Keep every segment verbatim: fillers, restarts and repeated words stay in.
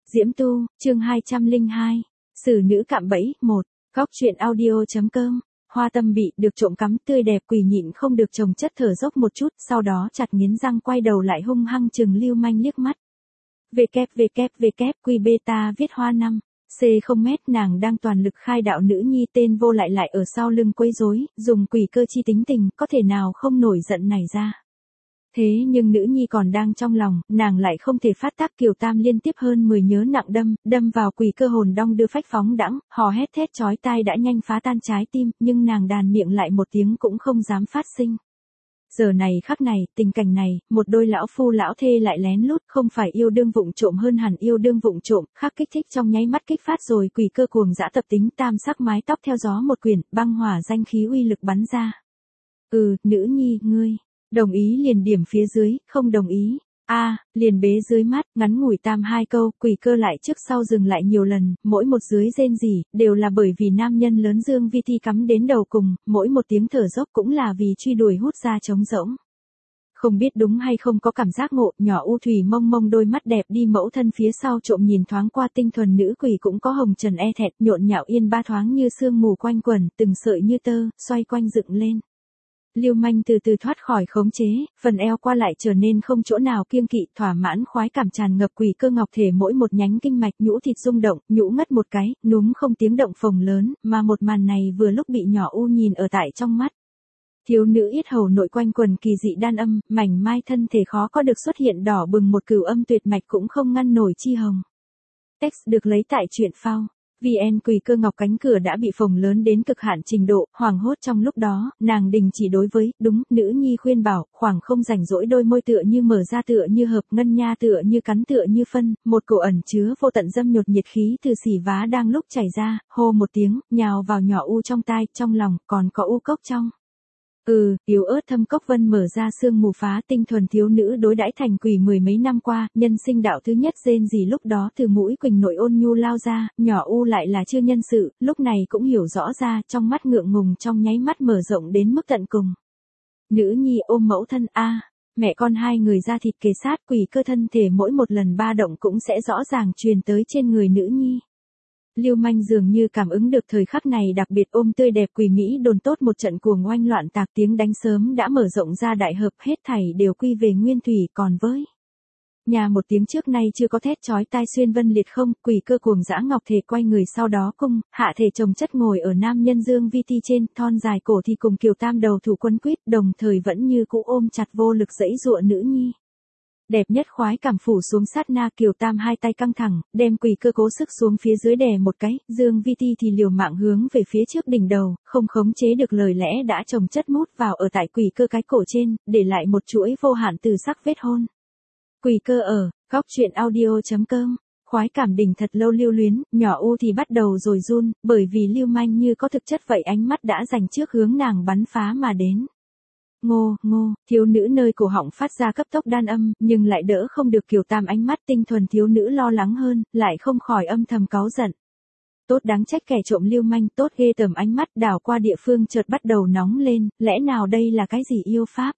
Diễm Tu, chương hai trăm lẻ hai. Xử nữ cạm bẫy, một. Góc truyện audio.com. Hoa Tâm bị được trộm cắm tươi đẹp quỳ nhịn không được chồng chất thở dốc một chút, sau đó chặt nghiến răng quay đầu lại hung hăng chừng Lưu Manh liếc mắt. www beta viết hoa năm. C không mét nàng đang toàn lực khai đạo nữ nhi tên vô lại lại ở sau lưng quấy rối, dùng quỷ cơ chi tính tình, có thể nào không nổi giận này ra. Thế nhưng nữ nhi còn đang trong lòng, nàng lại không thể phát tác. Kiều Tam liên tiếp hơn mười nhớ nặng đâm, đâm vào quỷ cơ hồn đong đưa phách phóng đãng, hò hét thét chói tai đã nhanh phá tan trái tim, nhưng nàng đàn miệng lại một tiếng cũng không dám phát sinh. Giờ này khắc này, tình cảnh này, một đôi lão phu lão thê lại lén lút, không phải yêu đương vụng trộm hơn hẳn yêu đương vụng trộm, khắc kích thích trong nháy mắt kích phát rồi quỷ cơ cuồng dã tập tính tam sắc mái tóc theo gió một quyển, băng hỏa danh khí uy lực bắn ra. Ừ, nữ nhi, ngươi, đồng ý liền điểm phía dưới, không đồng ý. A, à, liền bế dưới mắt, ngắn ngủi tam hai câu, quỷ cơ lại trước sau dừng lại nhiều lần, mỗi một dưới rên rỉ, đều là bởi vì nam nhân lớn Dương Vi Thi cắm đến đầu cùng, mỗi một tiếng thở dốc cũng là vì truy đuổi hút ra trống rỗng. Không biết đúng hay không có cảm giác ngộ, nhỏ u thủy mông mông đôi mắt đẹp đi mẫu thân phía sau trộm nhìn thoáng qua tinh thuần nữ quỷ cũng có hồng trần e thẹt, nhộn nhạo yên ba thoáng như sương mù quanh quẩn, từng sợi như tơ, xoay quanh dựng lên. Lưu Manh từ từ thoát khỏi khống chế, phần eo qua lại trở nên không chỗ nào kiêng kỵ, thỏa mãn khoái cảm tràn ngập quỷ cơ ngọc thể mỗi một nhánh kinh mạch nhũ thịt rung động, nhũ ngất một cái, núm không tiếng động phồng lớn, mà một màn này vừa lúc bị nhỏ u nhìn ở tại trong mắt. Thiếu nữ yết hầu nội quanh quần kỳ dị đan âm, mảnh mai thân thể khó có được xuất hiện đỏ bừng một cửu âm tuyệt mạch cũng không ngăn nổi chi hồng. Text được lấy tại truyện phao. vê en quỷ cơ ngọc cánh cửa đã bị phồng lớn đến cực hạn trình độ, hoảng hốt trong lúc đó, nàng đình chỉ đối với, đúng, nữ nhi khuyên bảo, khoảng không rảnh rỗi đôi môi tựa như mở ra tựa như hợp ngân nha tựa như cắn tựa như phân, một cổ ẩn chứa vô tận dâm nhột nhiệt khí từ xỉ vá đang lúc chảy ra, hô một tiếng, nhào vào nhỏ u trong tai, trong lòng, còn có u cốc trong. Ừ, yếu ớt thâm cốc vân mở ra sương mù phá tinh thuần thiếu nữ đối đãi thành quỷ mười mấy năm qua, nhân sinh đạo thứ nhất rên gì lúc đó từ mũi quỳnh nội ôn nhu lao ra, nhỏ u lại là chưa nhân sự, lúc này cũng hiểu rõ ra, trong mắt ngượng ngùng trong nháy mắt mở rộng đến mức tận cùng. Nữ nhi ôm mẫu thân a, mẹ con hai người ra thịt kề sát, quỷ cơ thân thể mỗi một lần ba động cũng sẽ rõ ràng truyền tới trên người nữ nhi. Lưu Manh dường như cảm ứng được thời khắc này đặc biệt ôm tươi đẹp quỷ Mỹ đồn tốt một trận cuồng oanh loạn tạc tiếng đánh sớm đã mở rộng ra đại hợp hết thảy đều quy về nguyên thủy còn với. Nhà một tiếng trước nay chưa có thét chói tai xuyên vân liệt không, quỷ cơ cuồng dã ngọc thể quay người sau đó cung, hạ thể chồng chất ngồi ở nam nhân Dương Vi Thi trên, thon dài cổ thì cùng Kiều Tam đầu thủ quân quyết đồng thời vẫn như cũ ôm chặt vô lực dẫy dụa nữ nhi. Đẹp nhất khoái cảm phủ xuống sát na Kiều Tam hai tay căng thẳng, đem quỷ cơ cố sức xuống phía dưới đè một cái, Dương Vi Thi thì liều mạng hướng về phía trước đỉnh đầu, không khống chế được lời lẽ đã chồng chất mút vào ở tại quỷ cơ cái cổ trên, để lại một chuỗi vô hạn từ sắc vết hôn. Quỷ cơ ở, góc truyện audio.com, khoái cảm đỉnh thật lâu lưu luyến, nhỏ u thì bắt đầu rồi run, bởi vì Lưu Manh như có thực chất vậy ánh mắt đã dành trước hướng nàng bắn phá mà đến. Ngô, ngô, thiếu nữ nơi cổ họng phát ra cấp tốc đan âm, nhưng lại đỡ không được Kiều Tam ánh mắt tinh thuần thiếu nữ lo lắng hơn, lại không khỏi âm thầm cáu giận. Tốt đáng trách kẻ trộm Lưu Manh, tốt ghê tởm ánh mắt đảo qua địa phương chợt bắt đầu nóng lên, lẽ nào đây là cái gì yêu pháp?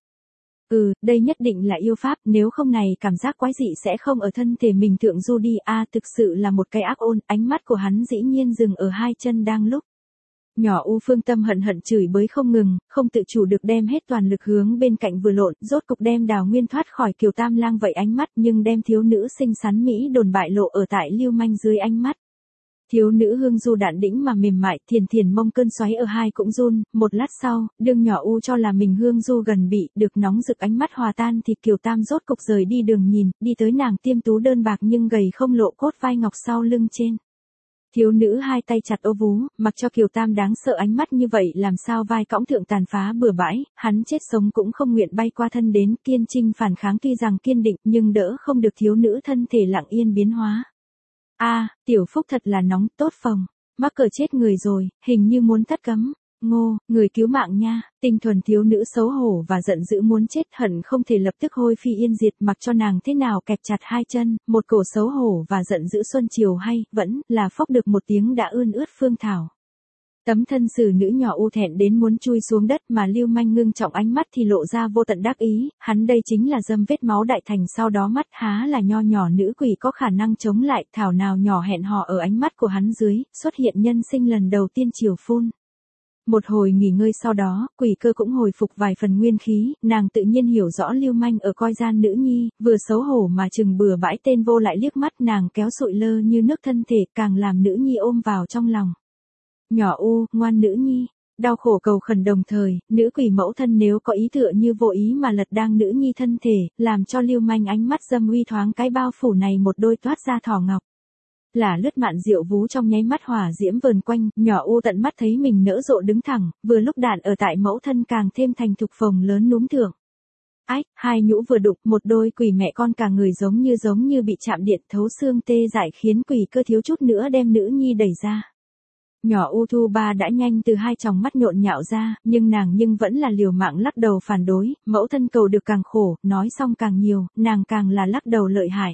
Ừ, đây nhất định là yêu pháp, nếu không này cảm giác quái dị sẽ không ở thân thể mình thượng du đi, a à, thực sự là một cái ác ôn, ánh mắt của hắn dĩ nhiên dừng ở hai chân đang lúc. Nhỏ u phương tâm hận hận chửi bới không ngừng, không tự chủ được đem hết toàn lực hướng bên cạnh vừa lộn, rốt cục đem Đào Nguyên thoát khỏi Kiều Tam lang vậy ánh mắt nhưng đem thiếu nữ xinh xắn Mỹ đồn bại lộ ở tại Lưu Manh dưới ánh mắt. Thiếu nữ hương du đạn đĩnh mà mềm mại, thiền thiền mông cơn xoáy ở hai cũng run, một lát sau, đương nhỏ u cho là mình hương du gần bị, được nóng rực ánh mắt hòa tan thì Kiều Tam rốt cục rời đi đường nhìn, đi tới nàng tiêm tú đơn bạc nhưng gầy không lộ cốt vai ngọc sau lưng trên. Thiếu nữ hai tay chặt ô vú, mặc cho Kiều Tam đáng sợ ánh mắt như vậy làm sao vai cõng thượng tàn phá bừa bãi, hắn chết sống cũng không nguyện bay qua thân đến, kiên trinh phản kháng tuy rằng kiên định nhưng đỡ không được thiếu nữ thân thể lặng yên biến hóa. A, à, tiểu phúc thật là nóng, tốt phòng, mắc cỡ chết người rồi, hình như muốn thất cấm. Ngô, người cứu mạng nha, tinh thuần thiếu nữ xấu hổ và giận dữ muốn chết hận không thể lập tức hôi phi yên diệt mặc cho nàng thế nào kẹp chặt hai chân, một cổ xấu hổ và giận dữ xuân chiều hay, vẫn là phốc được một tiếng đã ươn ướt phương thảo. Tấm thân xử nữ nhỏ u thẹn đến muốn chui xuống đất mà Lưu Manh ngưng trọng ánh mắt thì lộ ra vô tận đắc ý, hắn đây chính là dâm vết máu đại thành sau đó mắt há là nho nhỏ nữ quỷ có khả năng chống lại thảo nào nhỏ hẹn hò ở ánh mắt của hắn dưới, xuất hiện nhân sinh lần đầu tiên chiều phun. Một hồi nghỉ ngơi sau đó, quỷ cơ cũng hồi phục vài phần nguyên khí, nàng tự nhiên hiểu rõ Lưu Manh ở coi gian nữ nhi, vừa xấu hổ mà chừng bừa bãi tên vô lại liếc mắt nàng kéo sụi lơ như nước thân thể càng làm nữ nhi ôm vào trong lòng. Nhỏ u, ngoan nữ nhi, đau khổ cầu khẩn đồng thời, nữ quỷ mẫu thân nếu có ý tựa như vô ý mà lật đang nữ nhi thân thể, làm cho Lưu Manh ánh mắt dâm uy thoáng cái bao phủ này một đôi toát ra thỏ ngọc. Là lướt mạn diệu vú trong nháy mắt hỏa diễm vờn quanh, nhỏ u tận mắt thấy mình nỡ rộ đứng thẳng, vừa lúc đạn ở tại mẫu thân càng thêm thành thục phồng lớn núm thượng. Ách, hai nhũ vừa đụng, một đôi quỷ mẹ con cả người giống như giống như bị chạm điện thấu xương tê dại khiến quỷ cơ thiếu chút nữa đem nữ nhi đẩy ra. Nhỏ u thu ba đã nhanh từ hai tròng mắt nhộn nhạo ra, nhưng nàng nhưng vẫn là liều mạng lắc đầu phản đối, mẫu thân cầu được càng khổ, nói xong càng nhiều, nàng càng là lắc đầu lợi hại.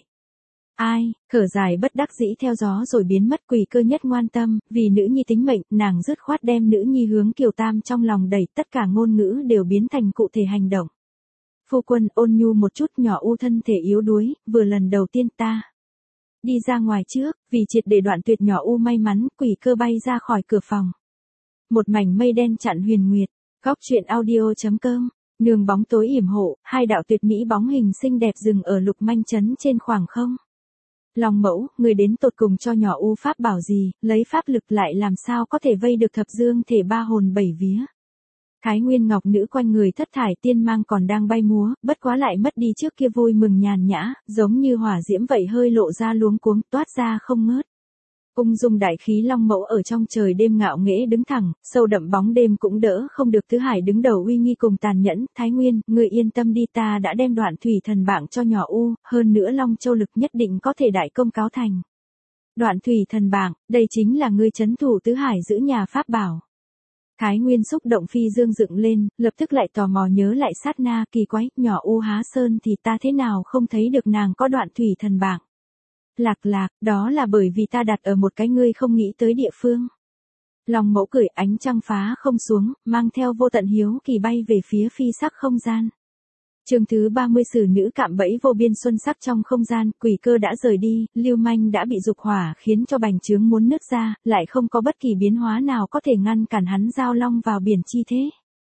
Ai, thở dài bất đắc dĩ theo gió rồi biến mất quỷ cơ nhất ngoan tâm, vì nữ nhi tính mệnh, nàng dứt khoát đem nữ nhi hướng Kiều Tam trong lòng đẩy tất cả ngôn ngữ đều biến thành cụ thể hành động. Phu quân ôn nhu một chút nhỏ u thân thể yếu đuối, vừa lần đầu tiên ta đi ra ngoài trước, vì triệt để đoạn tuyệt nhỏ u may mắn, quỷ cơ bay ra khỏi cửa phòng. Một mảnh mây đen chặn huyền nguyệt, góc truyện audio chấm com, nương bóng tối yểm hộ, hai đạo tuyệt mỹ bóng hình xinh đẹp dừng ở Lục Manh trấn trên khoảng không. Long mẫu, người đến tột cùng cho nhỏ u pháp bảo gì, lấy pháp lực lại làm sao có thể vây được thập dương thể ba hồn bảy vía. Thái Nguyên Ngọc nữ quanh người thất thải tiên mang còn đang bay múa, bất quá lại mất đi trước kia vui mừng nhàn nhã, giống như hỏa diễm vậy hơi lộ ra luống cuống toát ra không ngớt. Ung dung đại khí long mẫu ở trong trời đêm ngạo nghễ đứng thẳng, sâu đậm bóng đêm cũng đỡ không được Tứ Hải đứng đầu uy nghi cùng tàn nhẫn. Thái Nguyên, người yên tâm đi, ta đã đem Đoạn thủy thần bảng cho nhỏ u, hơn nữa Long Châu lực nhất định có thể đại công cáo thành. Đoạn thủy thần bảng, đây chính là ngươi trấn thủ Tứ Hải giữ nhà pháp bảo. Thái Nguyên xúc động phi dương dựng lên, lập tức lại tò mò nhớ lại sát na, kỳ quái, nhỏ u há sơn thì ta thế nào không thấy được nàng có Đoạn thủy thần bảng. Lạc lạc, đó là bởi vì ta đặt ở một cái ngươi không nghĩ tới địa phương. Long mẫu cười, ánh trăng phá không xuống, mang theo vô tận hiếu kỳ bay về phía phi sắc không gian. Chương thứ ba mươi xử nữ cạm bẫy vô biên xuân sắc trong không gian, quỷ cơ đã rời đi, Lưu Manh đã bị dục hỏa khiến cho bành trướng muốn nứt ra, lại không có bất kỳ biến hóa nào có thể ngăn cản hắn giao long vào biển chi thế.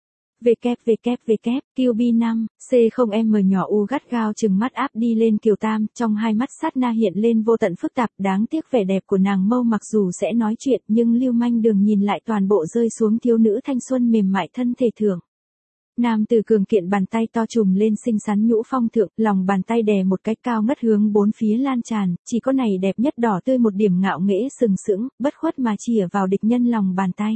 www, Q B năm, C không M nhỏ u gắt gao chừng mắt áp đi lên Kiều Tam, trong hai mắt sát na hiện lên vô tận phức tạp, đáng tiếc vẻ đẹp của nàng mâu mặc dù sẽ nói chuyện nhưng Lưu Manh đường nhìn lại toàn bộ rơi xuống thiếu nữ thanh xuân mềm mại thân thể thượng. Nam từ cường kiện bàn tay to trùm lên xinh xắn nhũ phong thượng, lòng bàn tay đè một cái cao ngất hướng bốn phía lan tràn, chỉ có này đẹp nhất đỏ tươi một điểm ngạo nghễ sừng sững, bất khuất mà chìa vào địch nhân lòng bàn tay.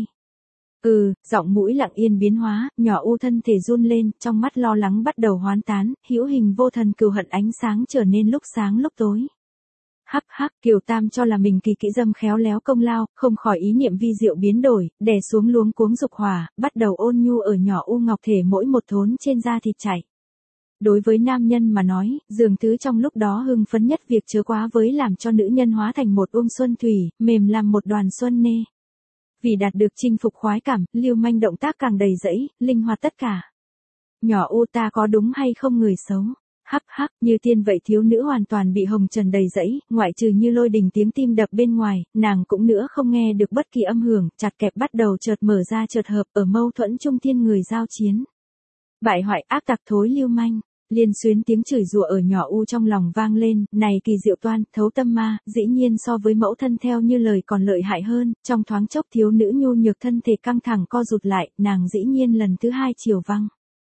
Ừ, giọng mũi lặng yên biến hóa, nhỏ u thân thể run lên, trong mắt lo lắng bắt đầu hoán tán, hữu hình vô thần cừu hận ánh sáng trở nên lúc sáng lúc tối. Hắc hắc, Kiều Tam cho là mình kỳ kỹ dâm khéo léo công lao, không khỏi ý niệm vi diệu biến đổi, đè xuống luống cuống dục hỏa, bắt đầu ôn nhu ở nhỏ u ngọc thể mỗi một thốn trên da thịt chảy. Đối với nam nhân mà nói, dường thứ trong lúc đó hưng phấn nhất việc chớ quá với làm cho nữ nhân hóa thành một uông xuân thủy, mềm làm một đoàn xuân nê. Vì đạt được chinh phục khoái cảm, Lưu Manh động tác càng đầy dẫy, linh hoạt tất cả. Nhỏ u ta có đúng hay không người xấu? Hắc hắc, như tiên vậy thiếu nữ hoàn toàn bị hồng trần đầy dẫy, ngoại trừ như lôi đình tiếng tim đập bên ngoài, nàng cũng nữa không nghe được bất kỳ âm hưởng, chặt kẹp bắt đầu chợt mở ra chợt hợp ở mâu thuẫn trung thiên người giao chiến. Bại hoại ác tặc thối Lưu Manh. Liên xuyến tiếng chửi rủa ở nhỏ u trong lòng vang lên, này kỳ diệu toan, thấu tâm ma, dĩ nhiên so với mẫu thân theo như lời còn lợi hại hơn, trong thoáng chốc thiếu nữ nhu nhược thân thể căng thẳng co rụt lại, nàng dĩ nhiên lần thứ hai chiều văng.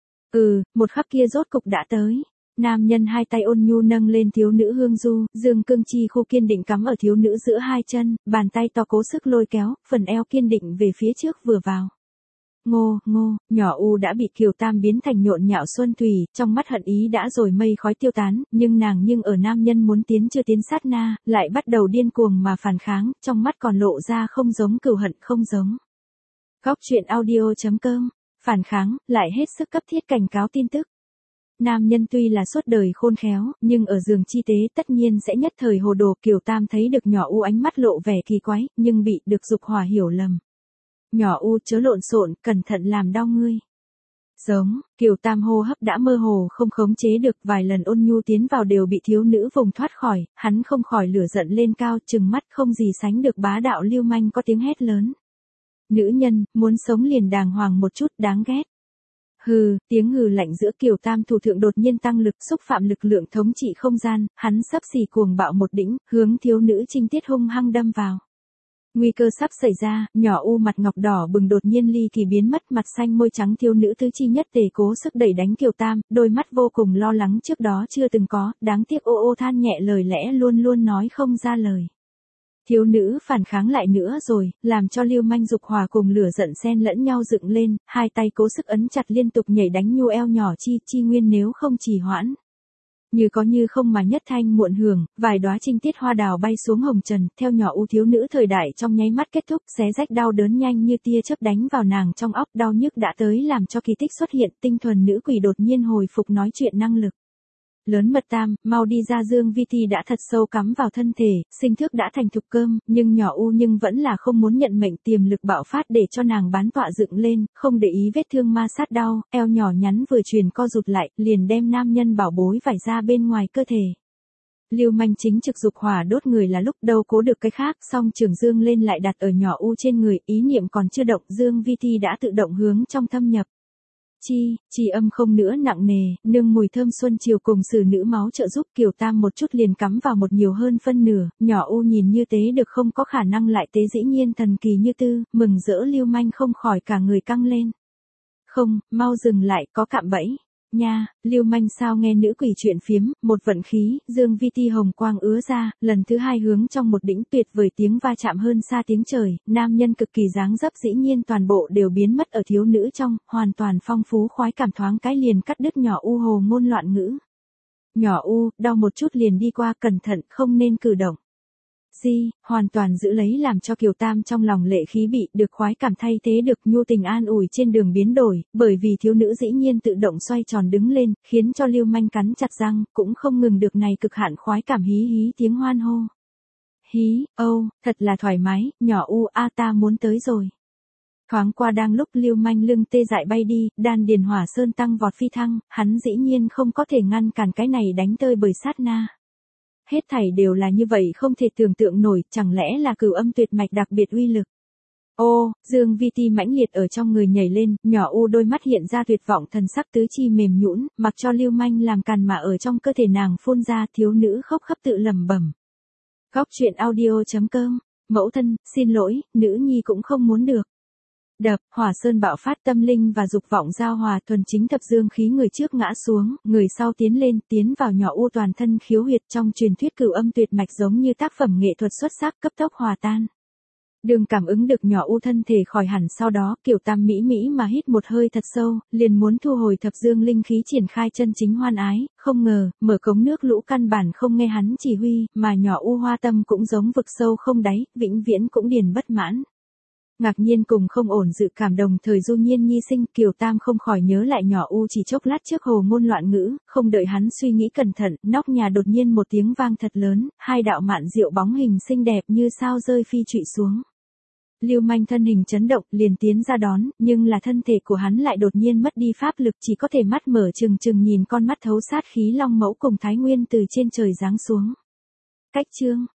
Ừ, một khắc kia rốt cục đã tới. Nam nhân hai tay ôn nhu nâng lên thiếu nữ hương du, dương cương chi khu kiên định cắm ở thiếu nữ giữa hai chân, bàn tay to cố sức lôi kéo, phần eo kiên định về phía trước vừa vào. Ngô, ngô, nhỏ u đã bị Kiều Tam biến thành nhộn nhạo xuân thủy, trong mắt hận ý đã rồi mây khói tiêu tán, nhưng nàng nhưng ở nam nhân muốn tiến chưa tiến sát na, lại bắt đầu điên cuồng mà phản kháng, trong mắt còn lộ ra không giống cừu hận không giống. Góc truyện audio chấm com, phản kháng, lại hết sức cấp thiết cảnh cáo tin tức. Nam nhân tuy là suốt đời khôn khéo, nhưng ở giường chi tế tất nhiên sẽ nhất thời hồ đồ. Kiều Tam thấy được nhỏ u ánh mắt lộ vẻ kỳ quái, nhưng bị được dục hỏa hiểu lầm. Nhỏ U chớ lộn xộn, cẩn thận làm đau ngươi. Giống, Kiều Tam hô hấp đã mơ hồ không khống chế được, vài lần ôn nhu tiến vào đều bị thiếu nữ vùng thoát khỏi, hắn không khỏi lửa giận lên cao, trừng mắt không gì sánh được bá đạo lưu manh có tiếng hét lớn. Nữ nhân, muốn sống liền đàng hoàng một chút, đáng ghét. Hừ, tiếng hừ lạnh giữa Kiều Tam thủ thượng đột nhiên tăng lực, xúc phạm lực lượng thống trị không gian, hắn sắp xỉ cuồng bạo một đỉnh, hướng thiếu nữ trinh tiết hung hăng đâm vào. Nguy cơ sắp xảy ra, nhỏ U mặt ngọc đỏ bừng đột nhiên ly kỳ biến mất, mặt xanh môi trắng thiếu nữ tứ chi nhất tề cố sức đẩy đánh Kiều Tam, đôi mắt vô cùng lo lắng trước đó chưa từng có, đáng tiếc ô ô than nhẹ lời lẽ luôn luôn nói không ra lời. Thiếu nữ phản kháng lại nữa rồi, làm cho lưu manh dục hòa cùng lửa giận xen lẫn nhau dựng lên, hai tay cố sức ấn chặt liên tục nhảy đánh nhu eo nhỏ chi chi nguyên nếu không trì hoãn. Như có như không mà nhất thanh muộn hưởng, vài đóa trinh tiết hoa đào bay xuống hồng trần, theo nhỏ U thiếu nữ thời đại trong nháy mắt kết thúc, xé rách đau đớn nhanh như tia chớp đánh vào nàng trong óc, đau nhức đã tới làm cho kỳ tích xuất hiện, tinh thuần nữ quỷ đột nhiên hồi phục nói chuyện năng lực. Lớn mật tam, mau đi ra, Dương Vi Thi đã thật sâu cắm vào thân thể, sinh thức đã thành thục cơm, nhưng nhỏ U nhưng vẫn là không muốn nhận mệnh, tiềm lực bạo phát để cho nàng bán tọa dựng lên, không để ý vết thương ma sát đau, eo nhỏ nhắn vừa truyền co rụt lại, liền đem nam nhân bảo bối vải ra bên ngoài cơ thể. Lưu manh chính trực dục hỏa đốt người là lúc đâu cố được cái khác, song trường dương lên lại đặt ở nhỏ U trên người, ý niệm còn chưa động, Dương Vi Thi đã tự động hướng trong thâm nhập. Chi, chi âm không nữa nặng nề, nương mùi thơm xuân chiều cùng sử nữ máu trợ giúp, Kiều Tam một chút liền cắm vào một nhiều hơn phân nửa, nhỏ U nhìn như tế được không có khả năng lại tế dĩ nhiên thần kỳ như tư, mừng rỡ lưu manh không khỏi cả người căng lên. Không, mau dừng lại, có cạm bẫy. Nha, lưu manh sao nghe nữ quỷ chuyện phiếm, một vận khí, Dương Vi Ti hồng quang ứa ra, lần thứ hai hướng trong một đỉnh tuyệt vời tiếng va chạm hơn xa tiếng trời, nam nhân cực kỳ dáng dấp dĩ nhiên toàn bộ đều biến mất ở thiếu nữ trong, hoàn toàn phong phú khoái cảm thoáng cái liền cắt đứt nhỏ U hồ ngôn loạn ngữ. Nhỏ U, đau một chút liền đi qua, cẩn thận, không nên cử động. Di, hoàn toàn giữ lấy làm cho Kiều Tam trong lòng lệ khí bị được khoái cảm thay thế được nhu tình an ủi trên đường biến đổi, bởi vì thiếu nữ dĩ nhiên tự động xoay tròn đứng lên, khiến cho lưu manh cắn chặt răng, cũng không ngừng được này cực hạn khoái cảm hí hí tiếng hoan hô. Hí, âu, thật là thoải mái, nhỏ U a ta muốn tới rồi. Thoáng qua đang lúc lưu manh lưng tê dại bay đi, đan điền hỏa sơn tăng vọt phi thăng, hắn dĩ nhiên không có thể ngăn cản cái này đánh tơi bởi sát na. Hết thảy đều là như vậy không thể tưởng tượng nổi, chẳng lẽ là cửu âm tuyệt mạch đặc biệt uy lực. Ô, Dương Vi Ti mãnh liệt ở trong người nhảy lên, nhỏ U đôi mắt hiện ra tuyệt vọng, thần sắc tứ chi mềm nhũn, mặc cho lưu manh làm càn mà ở trong cơ thể nàng phun ra, thiếu nữ khóc khắp tự lẩm bẩm. Góc truyện audio chấm com, mẫu thân, xin lỗi, nữ nhi cũng không muốn được. Đập, hỏa sơn bạo phát, tâm linh và dục vọng giao hòa, thuần chính thập dương khí, người trước ngã xuống, người sau tiến lên, tiến vào nhỏ U toàn thân khiếu huyệt, trong truyền thuyết cửu âm tuyệt mạch giống như tác phẩm nghệ thuật xuất sắc, cấp tốc hòa tan. Đường cảm ứng được nhỏ U thân thể khỏi hẳn, sau đó, Kiều Tam mỹ mỹ mà hít một hơi thật sâu, liền muốn thu hồi thập dương linh khí triển khai chân chính hoan ái, không ngờ, mở cống nước lũ căn bản không nghe hắn chỉ huy, mà nhỏ U hoa tâm cũng giống vực sâu không đáy, vĩnh viễn cũng điền bất mãn. Ngạc nhiên cùng không ổn dự cảm đồng thời du nhiên nhi sinh, Kiều Tam không khỏi nhớ lại nhỏ U chỉ chốc lát trước hồ ngôn loạn ngữ, không đợi hắn suy nghĩ cẩn thận, nóc nhà đột nhiên một tiếng vang thật lớn, hai đạo mạn diệu bóng hình xinh đẹp như sao rơi phi trụy xuống. Lưu manh thân hình chấn động, liền tiến ra đón, nhưng là thân thể của hắn lại đột nhiên mất đi pháp lực, chỉ có thể mắt mở trừng trừng nhìn con mắt thấu sát khí long mẫu cùng Thái Nguyên từ trên trời giáng xuống. Cách chương